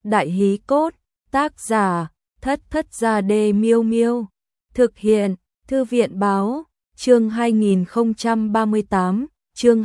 Đại hí cốt, tác giả, Thất Thất Gia Đê Miêu Miêu. Thực hiện, Thư viện báo, chương 2038, chương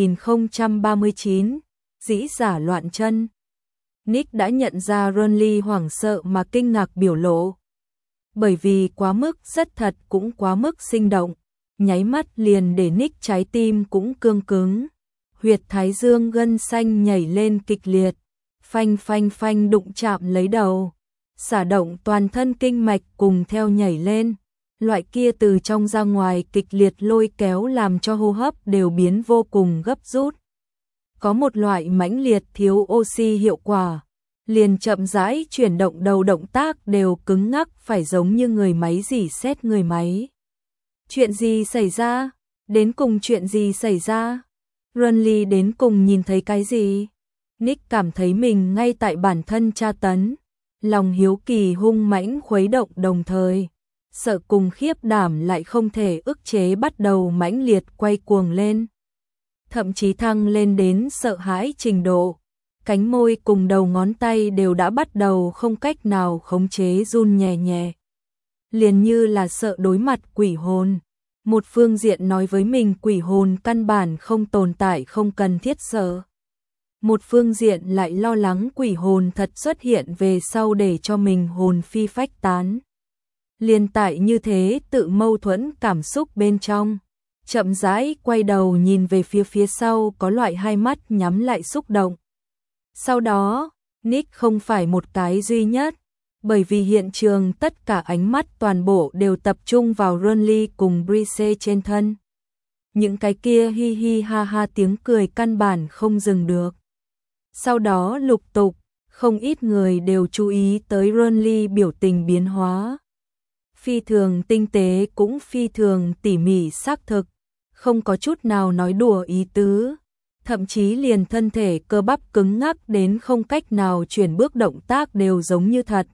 2039, dĩ giả loạn chân. Nick đã nhận ra Ronly hoảng sợ mà kinh ngạc biểu lộ. Bởi vì quá mức rất thật cũng quá mức sinh động, nháy mắt liền để Nick trái tim cũng cương cứng. Huyệt thái dương gân xanh nhảy lên kịch liệt, phanh phanh phanh đụng chạm lấy đầu. Xả động toàn thân kinh mạch cùng theo nhảy lên. Loại kia từ trong ra ngoài kịch liệt lôi kéo làm cho hô hấp đều biến vô cùng gấp rút. Có một loại mãnh liệt thiếu oxy hiệu quả, liền chậm rãi chuyển động đầu động tác đều cứng ngắc phải giống như người máy rỉ sét người máy. Chuyện gì xảy ra? Đến cùng chuyện gì xảy ra? Ronly đến cùng nhìn thấy cái gì? Nick cảm thấy mình ngay tại bản thân tra tấn, lòng hiếu kỳ hung mãnh khuấy động đồng thời. Sợ cùng khiếp đảm lại không thể ức chế bắt đầu mãnh liệt quay cuồng lên. Thậm chí thăng lên đến sợ hãi trình độ. Cánh môi cùng đầu ngón tay đều đã bắt đầu không cách nào khống chế run nhẹ nhẹ. Liền như là sợ đối mặt quỷ hồn. Một phương diện nói với mình quỷ hồn căn bản không tồn tại không cần thiết sợ. Một phương diện lại lo lắng quỷ hồn thật xuất hiện về sau để cho mình hồn phi phách tán. Liên tại như thế tự mâu thuẫn cảm xúc bên trong, chậm rãi quay đầu nhìn về phía sau có loại hai mắt nhắm lại xúc động. Sau đó, Nick không phải một cái duy nhất, bởi vì hiện trường tất cả ánh mắt toàn bộ đều tập trung vào Ronly cùng Brice trên thân. Những cái kia hi hi ha ha tiếng cười căn bản không dừng được. Sau đó lục tục, không ít người đều chú ý tới Ronly biểu tình biến hóa. Phi thường tinh tế cũng phi thường tỉ mỉ xác thực, không có chút nào nói đùa ý tứ, thậm chí liền thân thể cơ bắp cứng ngắc đến không cách nào chuyển bước động tác đều giống như thật.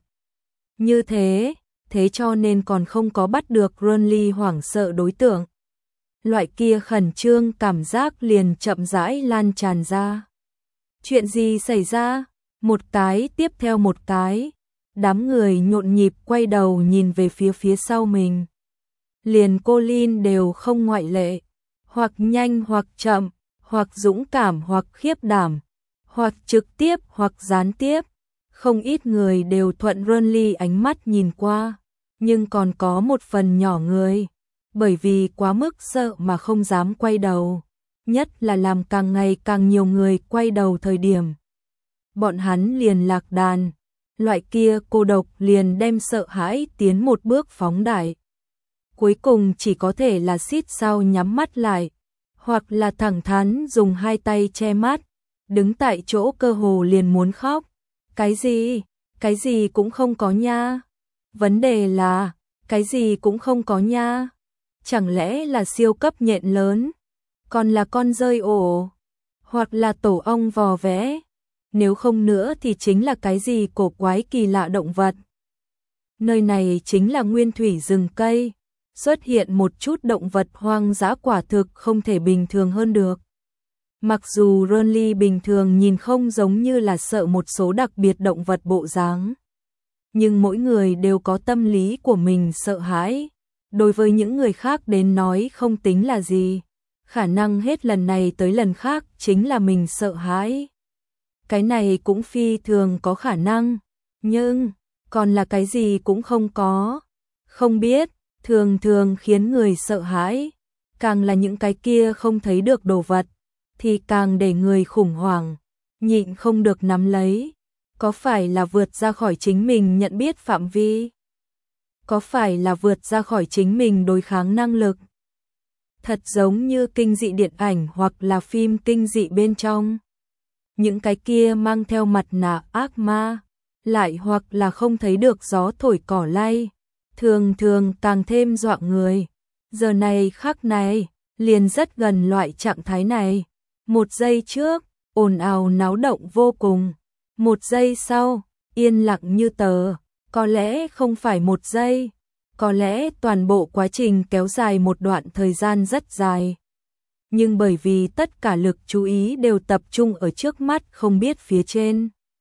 Như thế cho nên còn không có bắt được Ronly hoảng sợ đối tượng. Loại kia khẩn trương cảm giác liền chậm rãi lan tràn ra. Chuyện gì xảy ra? Một cái tiếp theo một cái. Đám người nhộn nhịp quay đầu nhìn về phía sau mình. Liền Colin đều không ngoại lệ. Hoặc nhanh hoặc chậm, hoặc dũng cảm hoặc khiếp đảm, hoặc trực tiếp hoặc gián tiếp. Không ít người đều thuận Ronly ánh mắt nhìn qua, nhưng còn có một phần nhỏ người, bởi vì quá mức sợ mà không dám quay đầu. Nhất là làm càng ngày càng nhiều người quay đầu thời điểm. Bọn hắn liền lạc đàn. Loại kia cô độc liền đem sợ hãi tiến một bước phóng đại. Cuối cùng chỉ có thể là xít sao nhắm mắt lại, hoặc là thẳng thắn dùng hai tay che mắt, đứng tại chỗ cơ hồ liền muốn khóc. Cái gì cũng không có nha. Vấn đề là, cái gì cũng không có nha. Chẳng lẽ là siêu cấp nhện lớn, còn là con dơi ổ, hoặc là tổ ong vò vẽ. Nếu không nữa thì chính là cái gì cổ quái kỳ lạ động vật. Nơi này chính là nguyên thủy rừng cây, xuất hiện một chút động vật hoang dã quả thực không thể bình thường hơn được. Mặc dù Ronly bình thường nhìn không giống như là sợ một số đặc biệt động vật bộ dáng, nhưng mỗi người đều có tâm lý của mình sợ hãi. Đối với những người khác đến nói không tính là gì, khả năng hết lần này tới lần khác chính là mình sợ hãi. Cái này cũng phi thường có khả năng, nhưng còn là cái gì cũng không có. Không biết, thường khiến người sợ hãi, càng là những cái kia không thấy được đồ vật, thì càng để người khủng hoảng, nhịn không được nắm lấy. Có phải là vượt ra khỏi chính mình nhận biết phạm vi? Có phải là vượt ra khỏi chính mình đối kháng năng lực? Thật giống như kinh dị điện ảnh hoặc là phim kinh dị bên trong. Những cái kia mang theo mặt nạ ác ma, lại hoặc là không thấy được gió thổi cỏ lay, thường càng thêm dọa người. Giờ này khắc này, liền rất gần loại trạng thái này. Một giây trước, ồn ào náo động vô cùng. Một giây sau, yên lặng như tờ. Có lẽ không phải một giây, có lẽ toàn bộ quá trình kéo dài một đoạn thời gian rất dài. Nhưng bởi vì tất cả lực chú ý đều tập trung ở trước mắt không biết phía trên.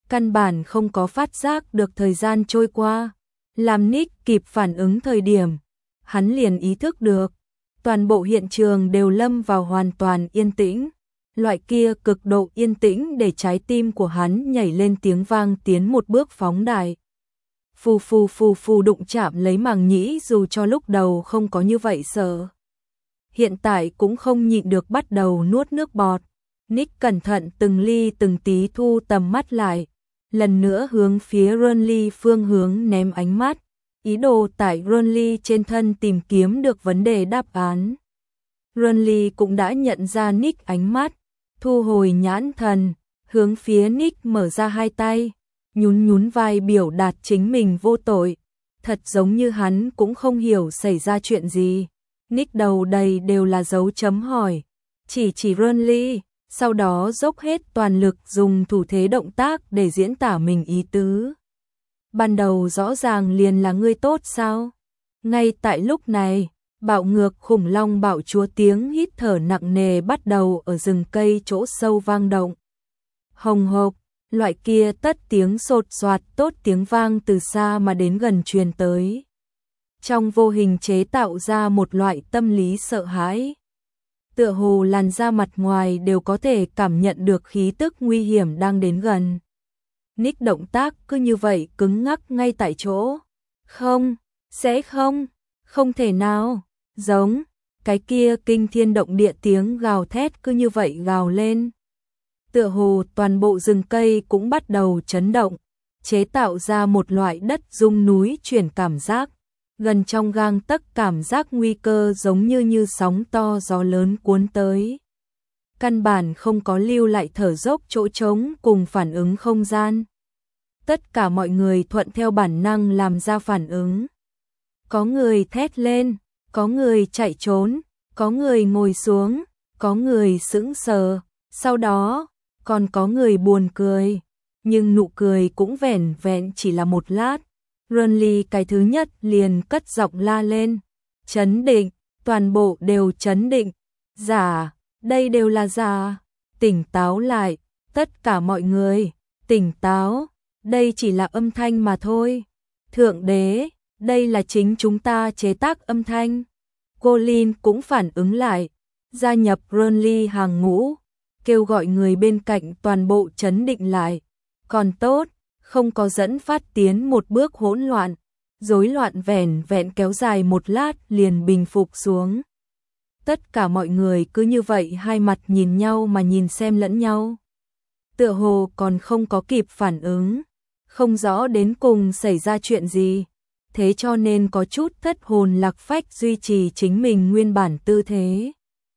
căn bản không có phát giác được thời gian trôi qua. Làm Nick kịp phản ứng thời điểm, hắn liền ý thức được, toàn bộ hiện trường đều lâm vào hoàn toàn yên tĩnh. Loại kia cực độ yên tĩnh để trái tim của hắn nhảy lên tiếng vang tiến một bước phóng đại. Phù phù phù phù đụng chạm lấy màng nhĩ, dù cho lúc đầu không có như vậy sợ. Hiện tại cũng không nhịn được bắt đầu nuốt nước bọt. Nick cẩn thận từng ly từng tí thu tầm mắt lại, lần nữa hướng phía Ronly phương hướng ném ánh mắt, ý đồ tại Ronly trên thân tìm kiếm được vấn đề đáp án. Ronly cũng đã nhận ra Nick ánh mắt, thu hồi nhãn thần, hướng phía Nick mở ra hai tay, nhún nhún vai biểu đạt chính mình vô tội, thật giống như hắn cũng không hiểu xảy ra chuyện gì. Nick đầu đầy đều là dấu chấm hỏi, chỉ Ronly, sau đó dốc hết toàn lực dùng thủ thế động tác để diễn tả mình ý tứ. Ban đầu rõ ràng liền là ngươi tốt sao? Ngay tại lúc này, bạo ngược khủng long bạo chúa tiếng hít thở nặng nề bắt đầu ở rừng cây chỗ sâu vang động. Hồng hộc, loại kia tất tiếng sột soạt tốt tiếng vang từ xa mà đến gần truyền tới. Trong vô hình chế tạo ra một loại tâm lý sợ hãi. Tựa hồ làn da mặt ngoài đều có thể cảm nhận được khí tức nguy hiểm đang đến gần. Nick động tác cứ như vậy cứng ngắc ngay tại chỗ. Không, sẽ không thể nào, giống, cái kia kinh thiên động địa tiếng gào thét cứ như vậy gào lên. Tựa hồ toàn bộ rừng cây cũng bắt đầu chấn động, chế tạo ra một loại đất rung núi chuyển cảm giác. Gần trong gang tấc cảm giác nguy cơ giống như sóng to gió lớn cuốn tới. Căn bản không có lưu lại thở dốc chỗ trống cùng phản ứng không gian. Tất cả mọi người thuận theo bản năng làm ra phản ứng. Có người thét lên, có người chạy trốn, có người ngồi xuống, có người sững sờ, sau đó còn có người buồn cười. Nhưng nụ cười cũng vẻn vẹn chỉ là một lát. Ronly cái thứ nhất liền cất giọng la lên, chấn định, toàn bộ đều chấn định, giả, đây đều là giả, tỉnh táo lại, tất cả mọi người, tỉnh táo, đây chỉ là âm thanh mà thôi, thượng đế, đây là chính chúng ta chế tác âm thanh. Colin cũng phản ứng lại, gia nhập Ronly hàng ngũ, kêu gọi người bên cạnh toàn bộ chấn định lại, còn tốt. Không có dẫn phát tiến một bước hỗn loạn, rối loạn vẻn vẹn kéo dài một lát liền bình phục xuống. Tất cả mọi người cứ như vậy hai mặt nhìn nhau mà nhìn xem lẫn nhau. Tựa hồ còn không có kịp phản ứng, không rõ đến cùng xảy ra chuyện gì, thế cho nên có chút thất hồn lạc phách duy trì chính mình nguyên bản tư thế.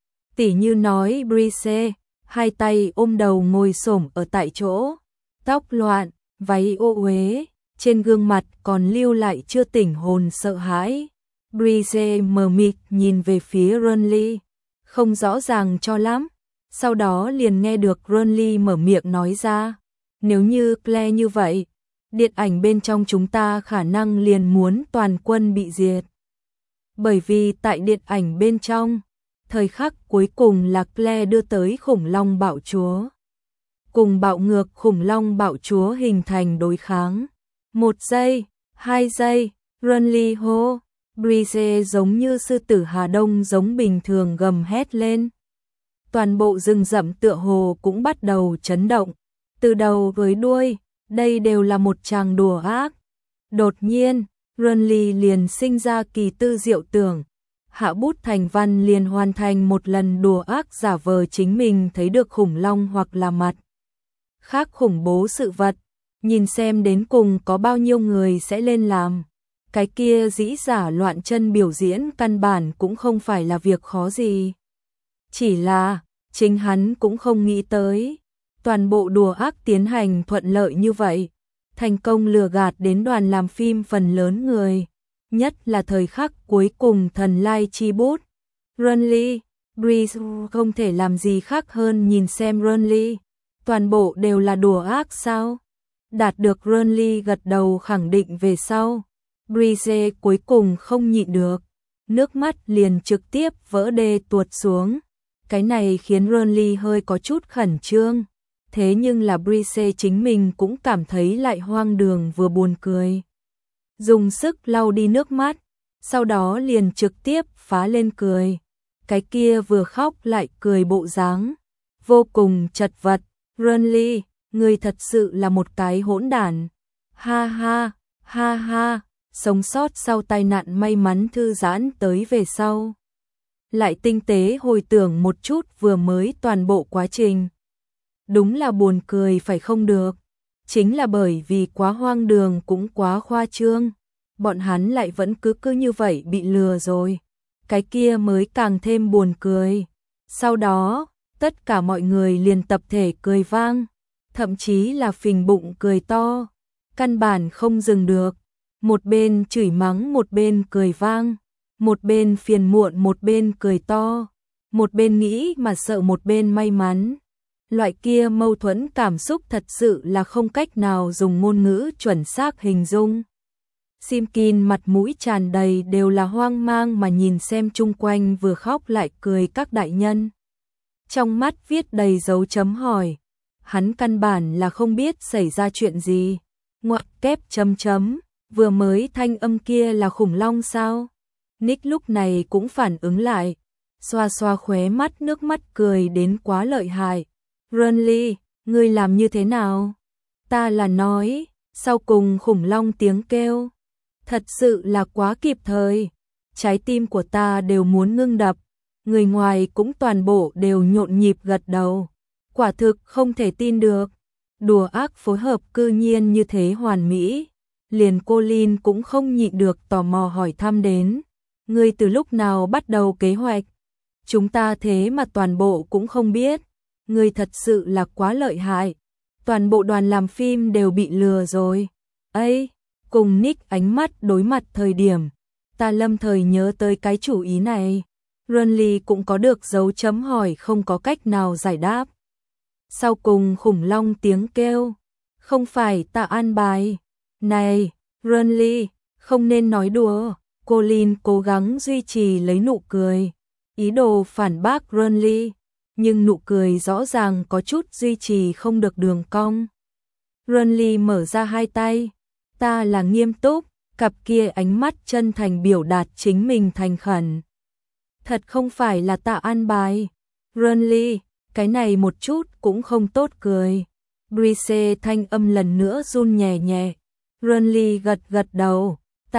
Tỉ như nói Brice, hai tay ôm đầu ngồi xổm ở tại chỗ, tóc loạn, váy ô uế, trên gương mặt còn lưu lại chưa tỉnh hồn sợ hãi. Brice mờ mịt nhìn về phía Ronly, không rõ ràng cho lắm, sau đó liền nghe được Ronly mở miệng nói ra, nếu như Claire như vậy, điện ảnh bên trong chúng ta khả năng liền muốn toàn quân bị diệt. Bởi vì tại điện ảnh bên trong, thời khắc cuối cùng là Claire đưa tới khủng long bạo chúa. Cùng bạo ngược khủng long bạo chúa hình thành đối kháng. 1 giây, 2 giây, Ronly hô, Brice giống như sư tử Hà Đông giống bình thường gầm hét lên. Toàn bộ rừng rậm tựa hồ cũng bắt đầu chấn động, từ đầu với đuôi, đây đều là một tràng đùa ác. Đột nhiên, Ronly liền sinh ra kỳ tư diệu tưởng, hạ bút thành văn liền hoàn thành một lần đùa ác giả vờ chính mình thấy được khủng long hoặc là mặt khác khủng bố sự vật, nhìn xem đến cùng có bao nhiêu người sẽ lên làm. Cái kia dĩ giả loạn chân biểu diễn căn bản cũng không phải là việc khó gì. Chỉ là, chính hắn cũng không nghĩ tới, toàn bộ đùa ác tiến hành thuận lợi như vậy, thành công lừa gạt đến đoàn làm phim phần lớn người, nhất là thời khắc cuối cùng thần lai chi bút. Ronly, Brice không thể làm gì khác hơn nhìn xem Ronly. Toàn bộ đều là đùa ác sao? Đạt được Ronly gật đầu khẳng định về sau. Brice cuối cùng không nhịn được, nước mắt liền trực tiếp vỡ đê tuột xuống. Cái này khiến Ronly hơi có chút khẩn trương. thế nhưng là Brice chính mình cũng cảm thấy lại hoang đường vừa buồn cười. Dùng sức lau đi nước mắt, sau đó liền trực tiếp phá lên cười. Cái kia vừa khóc lại cười bộ dáng, vô cùng chật vật. Renly, ngươi thật sự là một cái hỗn đản. Ha ha, ha ha, sống sót sau tai nạn may mắn thư giãn tới về sau. Lại tinh tế hồi tưởng một chút vừa mới toàn bộ quá trình. Đúng là buồn cười phải không được. Chính là bởi vì quá hoang đường cũng quá khoa trương. Bọn hắn lại vẫn cứ như vậy bị lừa rồi. Cái kia mới càng thêm buồn cười. Sau đó, tất cả mọi người liền tập thể cười vang. Thậm chí là phình bụng cười to. Căn bản không dừng được. Một bên chửi mắng một bên cười vang. Một bên phiền muộn một bên cười to. Một bên nghĩ mà sợ một bên may mắn. Loại kia mâu thuẫn cảm xúc thật sự là không cách nào dùng ngôn ngữ chuẩn xác hình dung. Simkin mặt mũi tràn đầy đều là hoang mang mà nhìn xem chung quanh vừa khóc lại cười các đại nhân. Trong mắt viết đầy dấu chấm hỏi. Hắn căn bản là không biết xảy ra chuyện gì. Ngoặc kép chấm chấm, vừa mới thanh âm kia là khủng long sao? Nick lúc này cũng phản ứng lại, xoa xoa khóe mắt nước mắt cười đến quá lợi hại. Renly, ngươi làm như thế nào? Ta là nói, sau cùng khủng long tiếng kêu. Thật sự là quá kịp thời. Trái tim của ta đều muốn ngưng đập. Người ngoài cũng toàn bộ đều nhộn nhịp gật đầu. Quả thực không thể tin được. Đùa ác phối hợp cư nhiên như thế hoàn mỹ. Liền cô Lin cũng không nhịn được tò mò hỏi thăm đến. Ngươi từ lúc nào bắt đầu kế hoạch? Chúng ta thế mà toàn bộ cũng không biết. Ngươi thật sự là quá lợi hại. Toàn bộ đoàn làm phim đều bị lừa rồi. Ấy, cùng Nick ánh mắt đối mặt thời điểm. Ta lâm thời nhớ tới cái chủ ý này. Renly cũng có được dấu chấm hỏi không có cách nào giải đáp. Sau cùng khủng long tiếng kêu. Không phải ta an bài. Này, Renly, không nên nói đùa. Colin cố gắng duy trì lấy nụ cười. Ý đồ phản bác Renly. Nhưng nụ cười rõ ràng có chút duy trì không được đường cong. Renly mở ra hai tay. Ta là nghiêm túc. Cặp kia ánh mắt chân thành biểu đạt chính mình thành khẩn. Thật không phải là ta an bài. Renly, cái này một chút cũng không tốt cười. Brice thanh âm lần nữa run nhẹ nhẹ. Renly gật gật đầu.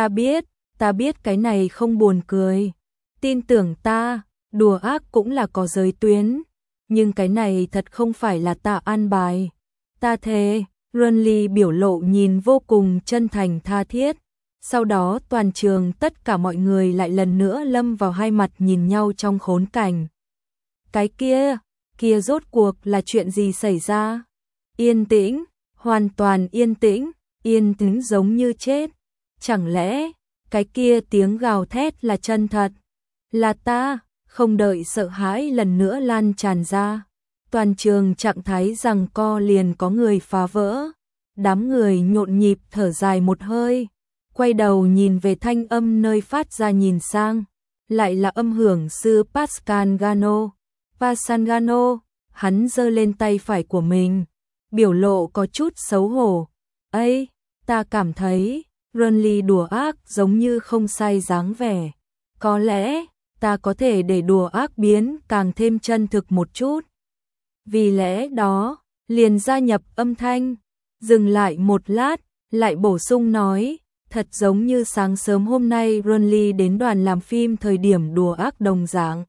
Ta biết cái này không buồn cười. Tin tưởng ta, đùa ác cũng là có giới tuyến. Nhưng cái này thật không phải là ta an bài. Ta thề, Renly biểu lộ nhìn vô cùng chân thành tha thiết. Sau đó toàn trường tất cả mọi người lại lần nữa lâm vào hai mặt nhìn nhau trong khốn cảnh. Cái kia rốt cuộc là chuyện gì xảy ra? Yên tĩnh, hoàn toàn yên tĩnh giống như chết. Chẳng lẽ, cái kia tiếng gào thét là chân thật? Là ta, không đợi sợ hãi lần nữa lan tràn ra. Toàn trường trạng thái giằng co liền có người phá vỡ. Đám người nhộn nhịp thở dài một hơi. Quay đầu nhìn về thanh âm nơi phát ra nhìn sang. Lại là âm hưởng sư Pascal Gano. Pascal Gano, hắn giơ lên tay phải của mình. Biểu lộ có chút xấu hổ. Ấy, ta cảm thấy, Renly đùa ác giống như không sai dáng vẻ. Có lẽ, ta có thể để đùa ác biến càng thêm chân thực một chút. Vì lẽ đó, liền gia nhập âm thanh. Dừng lại một lát, lại bổ sung nói. Thật giống như sáng sớm hôm nay Renly đến đoàn làm phim thời điểm đùa ác đồng dạng.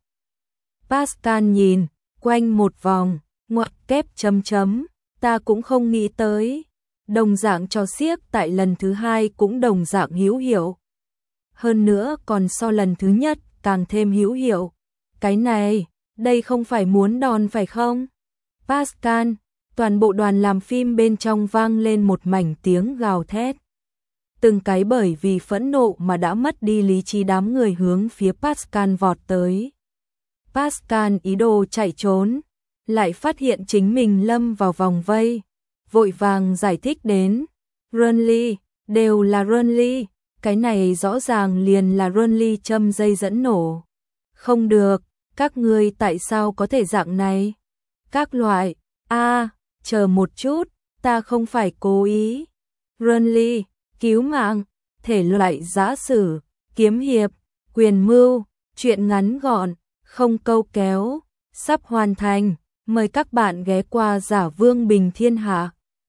Pascal nhìn, quanh một vòng, ngoặc kép chấm chấm, ta cũng không nghĩ tới. Đồng dạng cho xiếc tại lần thứ hai cũng đồng dạng hữu hiệu. Hơn nữa còn so lần thứ nhất càng thêm hữu hiệu. Cái này, đây không phải muốn đòn phải không? Pascal, toàn bộ đoàn làm phim bên trong vang lên một mảnh tiếng gào thét. Từng cái bởi vì phẫn nộ mà đã mất đi lý trí đám người hướng phía Pascal vọt tới. Pascal ý đồ chạy trốn, lại phát hiện chính mình lâm vào vòng vây, vội vàng giải thích đến. Renly, đều là Renly, cái này rõ ràng liền là Renly châm dây dẫn nổ. Không được, các ngươi tại sao có thể dạng này? Các loại, chờ một chút, ta không phải cố ý. Renly, cứu mạng, thể loại giã sử, kiếm hiệp, quyền mưu, truyện ngắn gọn, không câu kéo, sắp hoàn thành. Mời các bạn ghé qua Giả Vương Bình Thiên Hạ.